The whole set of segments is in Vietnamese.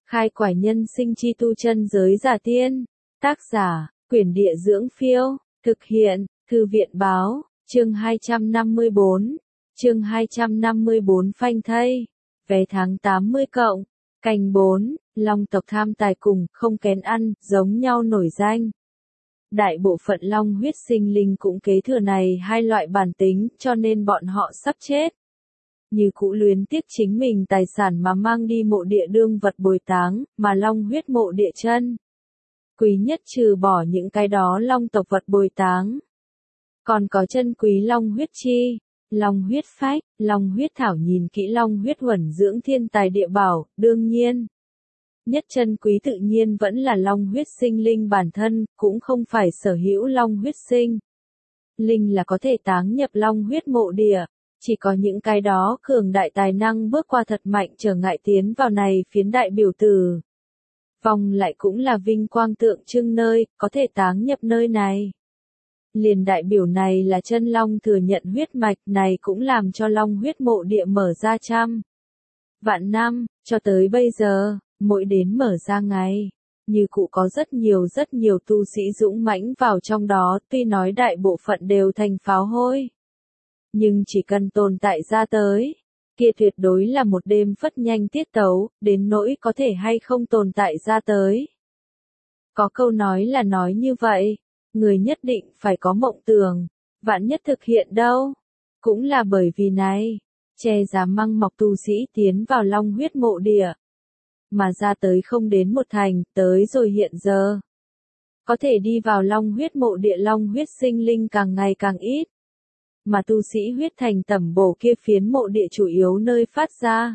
Khai quải nhân sinh chi tu chân giới giả tiên. Tác giả, Quyển Địa Dưỡng Phiêu. Thực hiện, Thư viện Báo. Chương 254. Chương 254 phanh thây. Vé tháng 80 cộng. Canh 4, Long tộc tham tài cùng, không kén ăn, giống nhau nổi danh. Đại bộ phận long huyết sinh linh cũng kế thừa này hai loại bản tính, cho nên bọn họ sắp chết. Như cũ luyến tiếc chính mình tài sản mà mang đi mộ địa đương vật bồi táng, mà long huyết mộ địa chân. Quý nhất trừ bỏ những cái đó long tộc vật bồi táng. Còn có chân quý long huyết chi, long huyết phách, long huyết thảo, nhìn kỹ long huyết huẩn dưỡng thiên tài địa bảo, đương nhiên. Nhất chân quý tự nhiên vẫn là long huyết sinh linh bản thân, cũng không phải sở hữu long huyết sinh. Linh là có thể táng nhập long huyết mộ địa, chỉ có những cái đó cường đại tài năng bước qua thật mạnh trở ngại tiến vào này phiến đại biểu tử. Vòng lại cũng là vinh quang tượng trưng nơi, có thể táng nhập nơi này. Liền đại biểu này là chân long thừa nhận huyết mạch, này cũng làm cho long huyết mộ địa mở ra trăm vạn năm, cho tới bây giờ, mỗi đến mở ra ngày, như cụ có rất nhiều tu sĩ dũng mãnh vào trong đó, tuy nói đại bộ phận đều thành pháo hôi. Nhưng chỉ cần tồn tại ra tới, kia tuyệt đối là một đêm phất nhanh tiết tấu, đến nỗi có thể hay không tồn tại ra tới. Có câu nói là nói như vậy, người nhất định phải có mộng tưởng, vạn nhất thực hiện đâu. Cũng là bởi vì này, che giá măng mọc tu sĩ tiến vào long huyết mộ địa. Mà ra tới không đến một thành, tới rồi hiện giờ. Có thể đi vào long huyết mộ địa long huyết sinh linh càng ngày càng ít. Mà tu sĩ huyết thành tẩm bổ kia phiến mộ địa chủ yếu nơi phát ra.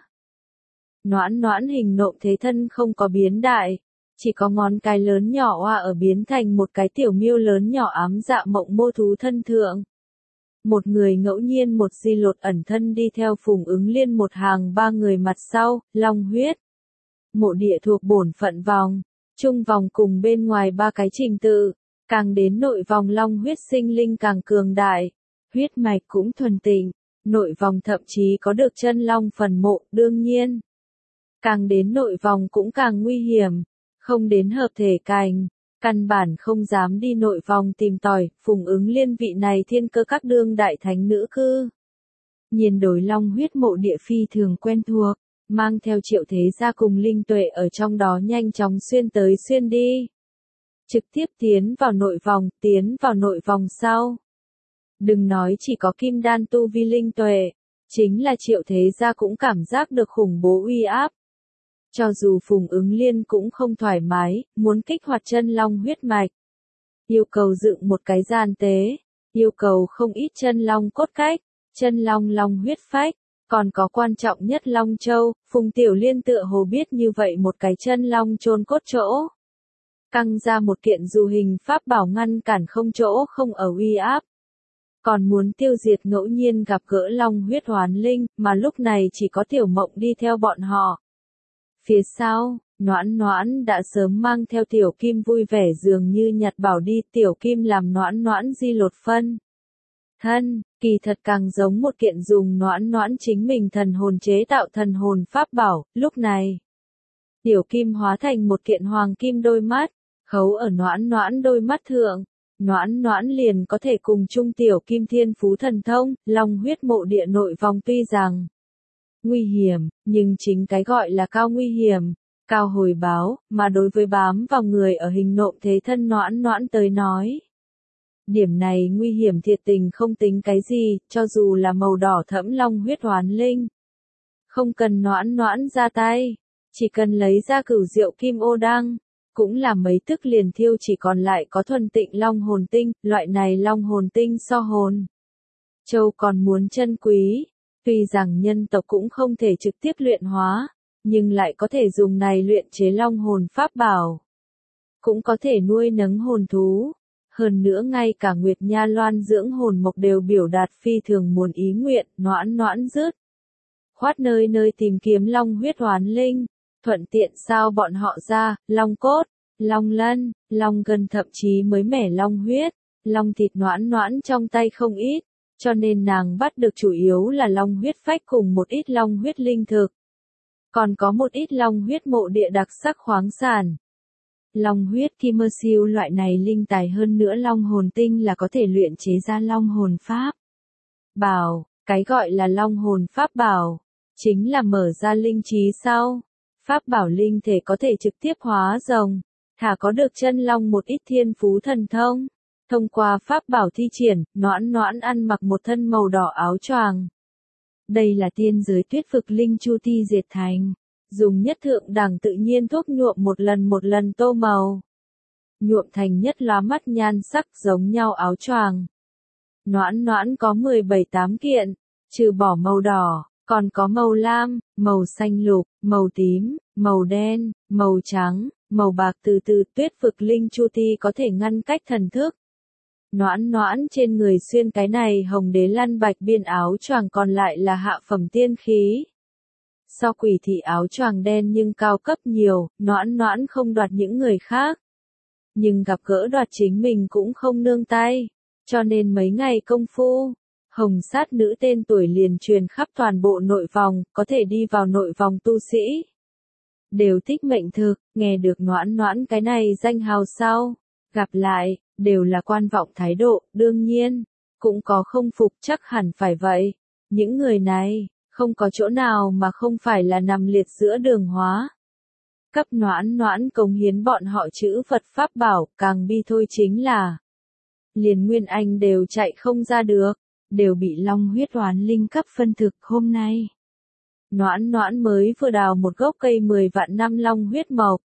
Noãn hình nộm thế thân không có biến đại, chỉ có ngón cái lớn nhỏ hoa ở biến thành một cái tiểu miêu lớn nhỏ ám dạ mộng mô thú thân thượng. Một người ngẫu nhiên một di lột ẩn thân đi theo Phùng Ứng Liên một hàng ba người mặt sau, long huyết. Mộ địa thuộc bổn phận vòng, trung vòng cùng bên ngoài ba cái trình tự, càng đến nội vòng long huyết sinh linh càng cường đại, huyết mạch cũng thuần tịnh, nội vòng thậm chí có được chân long phần mộ, đương nhiên. Càng đến nội vòng cũng càng nguy hiểm, không đến hợp thể cành, căn bản không dám đi nội vòng tìm tòi, Phùng Ứng Liên vị này thiên cơ các đương đại thánh nữ cư. Nhìn đối long huyết mộ địa phi thường quen thuộc. Mang theo Triệu Thế Gia cùng linh tuệ ở trong đó nhanh chóng xuyên tới xuyên đi. Trực tiếp tiến vào nội vòng sau. Đừng nói chỉ có kim đan tu vi linh tuệ, chính là Triệu Thế Gia cũng cảm giác được khủng bố uy áp. Cho dù Phùng Ứng Liên cũng không thoải mái, muốn kích hoạt chân long huyết mạch. Yêu cầu dựng một cái gian tế, yêu cầu không ít chân long cốt cách, chân long huyết phách. Còn có quan trọng nhất Long Châu, Phùng Tiểu Liên tựa hồ biết như vậy một cái chân long chôn cốt chỗ. Căng ra một kiện dù hình pháp bảo ngăn cản không chỗ không ở uy áp. Còn muốn tiêu diệt ngẫu nhiên gặp gỡ long huyết hoán linh, mà lúc này chỉ có Tiểu Mộng đi theo bọn họ. Phía sau, Noãn đã sớm mang theo Tiểu Kim vui vẻ dường như nhặt bảo đi, Tiểu Kim làm Noãn di lột phân. Thân, kỳ thật càng giống một kiện dùng Noãn chính mình thần hồn chế tạo thần hồn pháp bảo, lúc này. Tiểu Kim hóa thành một kiện hoàng kim đôi mắt, khấu ở Noãn đôi mắt thượng, Noãn liền có thể cùng chung Tiểu Kim thiên phú thần thông, long huyết mộ địa nội vòng tuy rằng nguy hiểm, nhưng chính cái gọi là cao nguy hiểm, cao hồi báo, mà đối với bám vào người ở hình nộm thế thân Noãn tới nói. Điểm này nguy hiểm thiệt tình không tính cái gì, cho dù là màu đỏ thẫm long huyết hoán linh. Không cần Noãn ra tay, chỉ cần lấy ra cửu diệu kim ô đăng, cũng là mấy tức liền thiêu chỉ còn lại có thuần tịnh long hồn tinh, loại này long hồn tinh so hồn. Châu còn muốn chân quý, tuy rằng nhân tộc cũng không thể trực tiếp luyện hóa, nhưng lại có thể dùng này luyện chế long hồn pháp bảo. Cũng có thể nuôi nấng hồn thú. Hơn nữa ngay cả Nguyệt Nha Loan dưỡng hồn mộc đều biểu đạt phi thường muốn ý nguyện, Noãn dứt. Khoát nơi tìm kiếm long huyết hoán linh, thuận tiện sao bọn họ ra, long cốt, long lân, long gân thậm chí mới mẻ long huyết, long thịt Noãn trong tay không ít, cho nên nàng bắt được chủ yếu là long huyết phách cùng một ít long huyết linh thực. Còn có một ít long huyết mộ địa đặc sắc khoáng sản. Long huyết Kimmer siêu loại này linh tài hơn nữa long hồn tinh là có thể luyện chế ra long hồn pháp bảo. Cái gọi là long hồn pháp bảo, chính là mở ra linh trí sau. Pháp bảo linh thể có thể trực tiếp hóa rồng, thả có được chân long một ít thiên phú thần thông. Thông qua pháp bảo thi triển, Noãn Noãn ăn mặc một thân màu đỏ áo choàng. Đây là tiên giới tuyết vực linh chu ti diệt thành. Dùng nhất thượng đẳng tự nhiên thuốc nhuộm một lần tô màu. Nhuộm thành nhất lóa mắt nhan sắc giống nhau áo choàng. Noãn Noãn có 17-8 kiện, trừ bỏ màu đỏ, còn có màu lam, màu xanh lục, màu tím, màu đen, màu trắng, màu bạc từ tuyết vực linh chu ti có thể ngăn cách thần thức. Noãn Noãn trên người xuyên cái này hồng đế lăn bạch biên áo choàng còn lại là hạ phẩm tiên khí. So quỷ thị áo choàng đen nhưng cao cấp nhiều, Noãn Noãn không đoạt những người khác. Nhưng gặp gỡ đoạt chính mình cũng không nương tay, cho nên mấy ngày công phu, hồng sát nữ tên tuổi liền truyền khắp toàn bộ nội vòng, có thể đi vào nội vòng tu sĩ. Đều thích mệnh thực, nghe được Noãn Noãn cái này danh hào sau, gặp lại, đều là quan vọng thái độ, đương nhiên, cũng có không phục chắc hẳn phải vậy. Những người này, không có chỗ nào mà không phải là nằm liệt giữa đường hóa. Cấp Noãn Noãn cống hiến bọn họ chữ Phật Pháp bảo, càng bi thôi chính là liền Nguyên Anh đều chạy không ra được, đều bị long huyết oán linh cấp phân thực hôm nay. Noãn Noãn mới vừa đào một gốc cây 10 vạn năm long huyết mộc,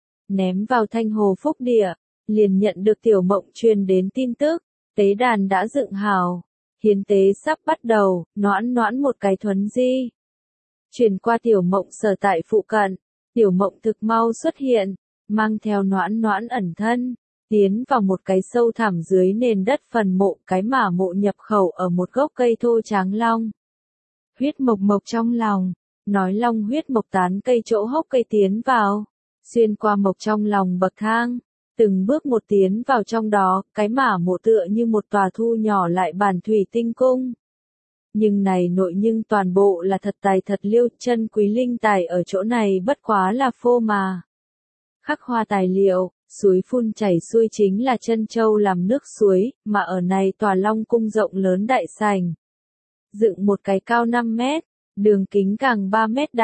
ném vào Thanh Hồ Phúc Địa, liền nhận được Tiểu Mộng truyền đến tin tức, tế đàn đã dựng hào, hiến tế sắp bắt đầu, Noãn Noãn một cái thuấn di. Truyền qua Tiểu Mộng sở tại phụ cận, Tiểu Mộng thực mau xuất hiện, mang theo Noãn Noãn ẩn thân, tiến vào một cái sâu thẳm dưới nền đất phần mộ, cái mả mộ nhập khẩu ở một gốc cây thô tráng long. Huyết mộc mộc trong lòng, nói long huyết mộc tán cây chỗ hốc cây tiến vào, xuyên qua mộc trong lòng bậc thang, từng bước một tiến vào trong đó, cái mả mộ tựa như một tòa thu nhỏ lại bản thủy tinh cung. Nhưng này nội nhưng toàn bộ là thật tài thật liêu, chân quý linh tài ở chỗ này bất quá là phô mà. Khắc hoa tài liệu, suối phun chảy xuôi chính là chân châu làm nước suối, mà ở này tòa long cung rộng lớn đại sảnh. Dựng một cái cao 5 mét, đường kính càng 3 mét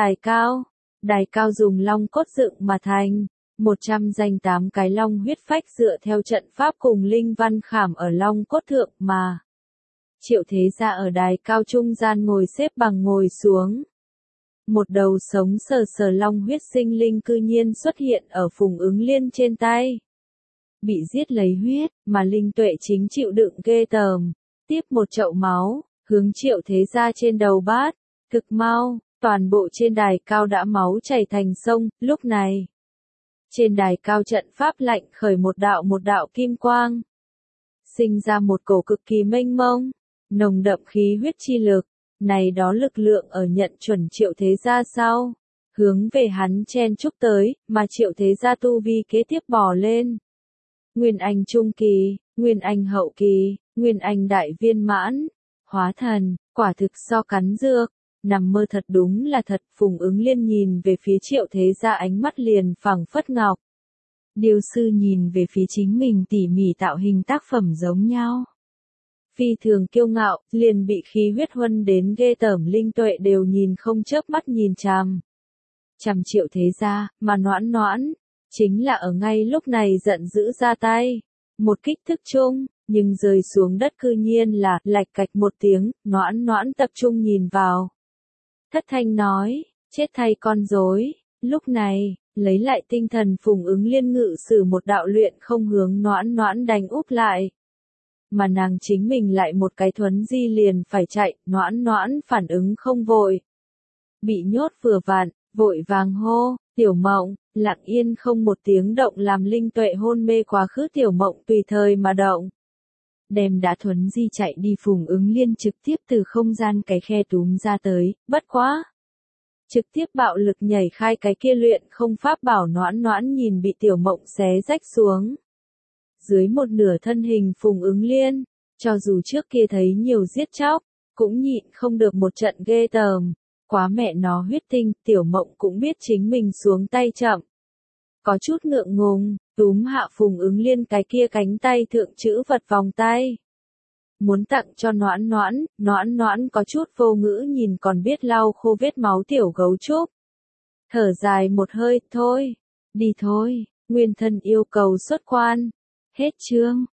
đài cao dùng long cốt dựng mà thành. 100 danh 8 cái long huyết phách dựa theo trận pháp cùng linh văn khảm ở long cốt thượng mà. Triệu Thế Gia ở đài cao trung gian ngồi xếp bằng ngồi xuống. Một đầu sống sờ long huyết sinh linh cư nhiên xuất hiện ở Phùng Ứng Liên trên tay. Bị giết lấy huyết, mà linh tuệ chính chịu đựng ghê tởm. Tiếp một chậu máu, hướng Triệu Thế Gia trên đầu bát, cực mau, toàn bộ trên đài cao đã máu chảy thành sông, lúc này. Trên đài cao trận pháp lạnh khởi một đạo kim quang. Sinh ra một cổ cực kỳ mênh mông, nồng đậm khí huyết chi lực, này đó lực lượng ở nhận chuẩn Triệu Thế Gia sau, hướng về hắn chen chúc tới, mà Triệu Thế Gia tu vi kế tiếp bò lên. Nguyên Anh trung kỳ, Nguyên Anh hậu kỳ, Nguyên Anh đại viên mãn, hóa thần, quả thực so cắn dược, nằm mơ thật đúng là thật. Phùng Ứng Liên nhìn về phía Triệu Thế Gia ánh mắt liền phẳng phất ngọc. Điêu sư nhìn về phía chính mình tỉ mỉ tạo hình tác phẩm giống nhau. Phi thường kiêu ngạo, liền bị khí huyết huân đến ghê tởm linh tuệ đều nhìn không chớp mắt nhìn chằm. Chằm Triệu Thế Gia, mà Noãn Noãn, chính là ở ngay lúc này giận dữ ra tay. Một kích thức chung, nhưng rơi xuống đất cư nhiên là lạch cạch một tiếng, Noãn Noãn tập trung nhìn vào. Thất thanh nói, chết thay con rối. Lúc này, lấy lại tinh thần Phùng Ứng Liên ngự sử một đạo luyện không hướng Noãn Noãn đánh úp lại. Mà nàng chính mình lại một cái thuấn di liền phải chạy, Noãn Noãn phản ứng không vội. Bị nhốt vừa vặn, vội vàng hô, Tiểu Mộng, lặng yên không một tiếng động làm linh tuệ hôn mê quá khứ Tiểu Mộng tùy thời mà động. Đem đã thuấn di chạy đi Phùng Ứng Liên trực tiếp từ không gian cái khe túm ra tới, bất quá. Trực tiếp bạo lực nhảy khai cái kia luyện không pháp bảo Noãn Noãn nhìn bị Tiểu Mộng xé rách xuống. Dưới một nửa thân hình Phùng Ứng Liên, cho dù trước kia thấy nhiều giết chóc, cũng nhịn không được một trận ghê tởm. Quá mẹ nó huyết tinh, Tiểu Mộng cũng biết chính mình xuống tay chậm. Có chút ngượng ngùng, túm hạ Phùng Ứng Liên cái kia cánh tay thượng chữ vật vòng tay. Muốn tặng cho Noãn Noãn, Noãn Noãn có chút vô ngữ nhìn còn biết lau khô vết máu tiểu gấu trúc. Thở dài một hơi, thôi, đi thôi, Nguyên Thân yêu cầu xuất quan. Hết chương.